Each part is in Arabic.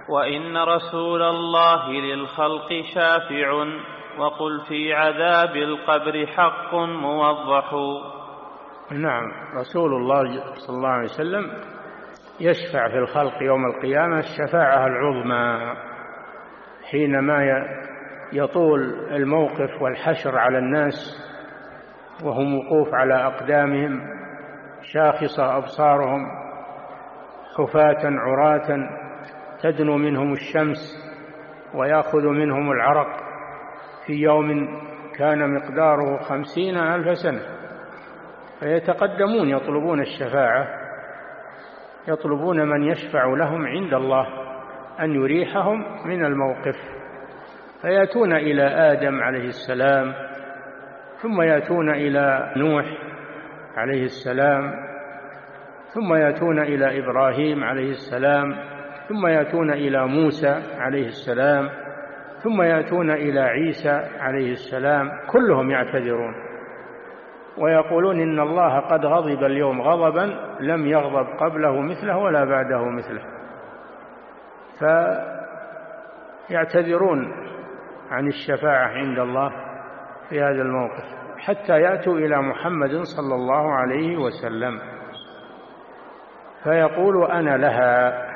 وإن رسول الله للخلق شافع، وقل في عذاب القبر حق موضح. نعم، رسول الله صلى الله عليه وسلم يشفع في الخلق يوم القيامة الشفاعة العظمى، حينما يطول الموقف والحشر على الناس وهم وقوف على أقدامهم، شاخصة أبصارهم، حفاة عراة، تدنو منهم الشمس ويأخذ منهم العرق في يوم كان مقداره 50,000 سنة، فيتقدمون يطلبون الشفاعة، يطلبون من يشفع لهم عند الله أن يريحهم من الموقف، فيأتون إلى آدم عليه السلام، ثم يأتون إلى نوح عليه السلام، ثم يأتون إلى إبراهيم عليه السلام، ثم يأتون إلى موسى عليه السلام، ثم يأتون إلى عيسى عليه السلام، كلهم يعتذرون ويقولون إن الله قد غضب اليوم غضبا لم يغضب قبله مثله ولا بعده مثله، فيعتذرون عن الشفاعة عند الله في هذا الموقف حتى يأتوا إلى محمد صلى الله عليه وسلم فيقول أنا لها،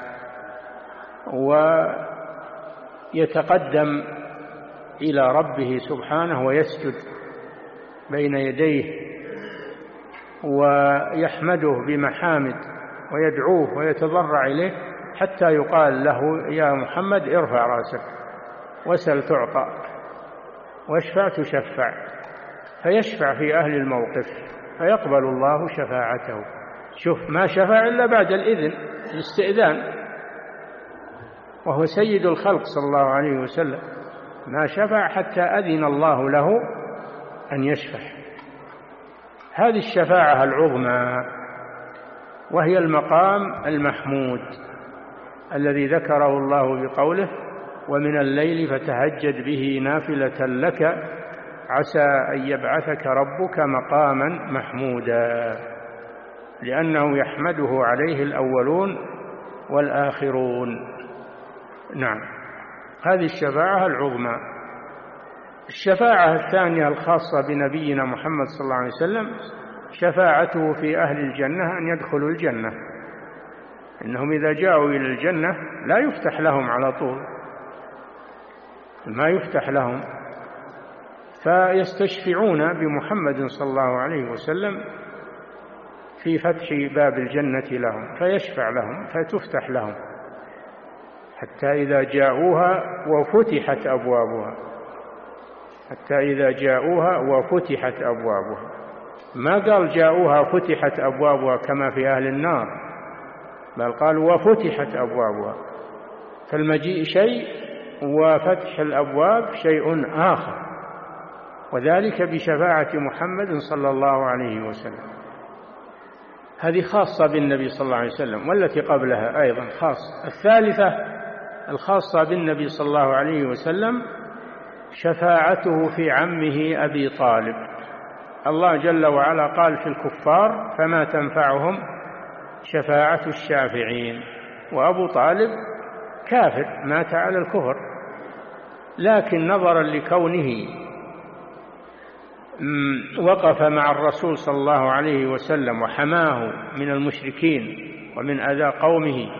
ويتقدم إلى ربه سبحانه ويسجد بين يديه ويحمده بمحامد ويدعوه ويتضرع إليه حتى يقال له يا محمد ارفع رأسك وسل تعطى واشفع تشفع، فيشفع في أهل الموقف فيقبل الله شفاعته. شوف، ما شفع إلا بعد الإذن، الاستئذان، وهو سيد الخلق صلى الله عليه وسلم، ما شفع حتى أذن الله له أن يشفع. هذه الشفاعة العظمى وهي المقام المحمود الذي ذكره الله بقوله ومن الليل فتهجد به نافلة لك عسى أن يبعثك ربك مقاما محمودا، لأنه يحمده عليه الأولون والآخرون. نعم، هذه الشفاعة العظمى. الشفاعة الثانية الخاصة بنبينا محمد صلى الله عليه وسلم شفاعته في أهل الجنة أن يدخلوا الجنة، إنهم إذا جاءوا إلى الجنة لا يفتح لهم على طول، ما يفتح لهم، فيستشفعون بمحمد صلى الله عليه وسلم في فتح باب الجنة لهم، فيشفع لهم فتفتح لهم حتى إذا جاءوها وفتحت أبوابها، حتى إذا جاءوها وفتحت أبوابها، ما قال جاءوها فتحت أبوابها كما في أهل النار، بل قال وفتحت أبوابها، فالمجيء شيء وفتح الأبواب شيء آخر، وذلك بشفاعة محمد صلى الله عليه وسلم. هذه خاصة بالنبي صلى الله عليه وسلم، والتي قبلها أيضا خاصة. الثالثة الخاصة بالنبي صلى الله عليه وسلم شفاعته في عمه أبي طالب. الله جل وعلا قال في الكفار فما تنفعهم شفاعة الشافعين، وأبو طالب كافر مات على الكفر، لكن نظرا لكونه وقف مع الرسول صلى الله عليه وسلم وحماه من المشركين ومن أذى قومه،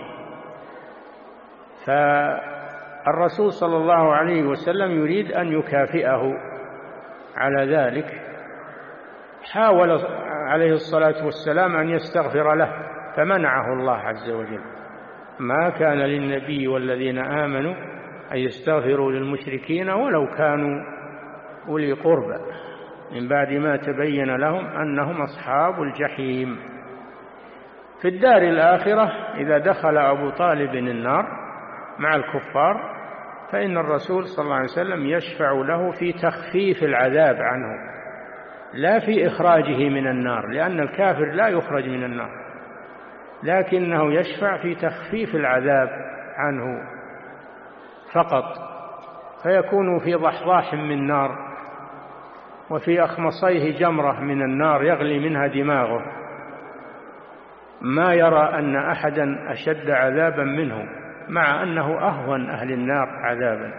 فالرسول صلى الله عليه وسلم يريد أن يكافئه على ذلك، حاول عليه الصلاة والسلام أن يستغفر له فمنعه الله عز وجل، ما كان للنبي والذين آمنوا أن يستغفروا للمشركين ولو كانوا أولي قربى من بعد ما تبين لهم أنهم أصحاب الجحيم. في الدار الآخرة إذا دخل أبو طالب النار مع الكفار فإن الرسول صلى الله عليه وسلم يشفع له في تخفيف العذاب عنه، لا في إخراجه من النار، لأن الكافر لا يخرج من النار، لكنه يشفع في تخفيف العذاب عنه فقط، فيكون في ضحضاح من نار وفي أخمصيه جمرة من النار يغلي منها دماغه، ما يرى أن أحدا أشد عذابا منه مع أنه أهون أهل النار عذابا.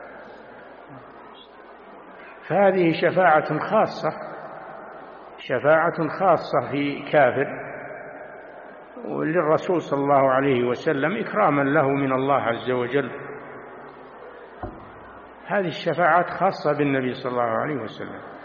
فهذه شفاعة خاصة في كافر، وللرسول صلى الله عليه وسلم إكراما له من الله عز وجل. هذه الشفاعات خاصة بالنبي صلى الله عليه وسلم.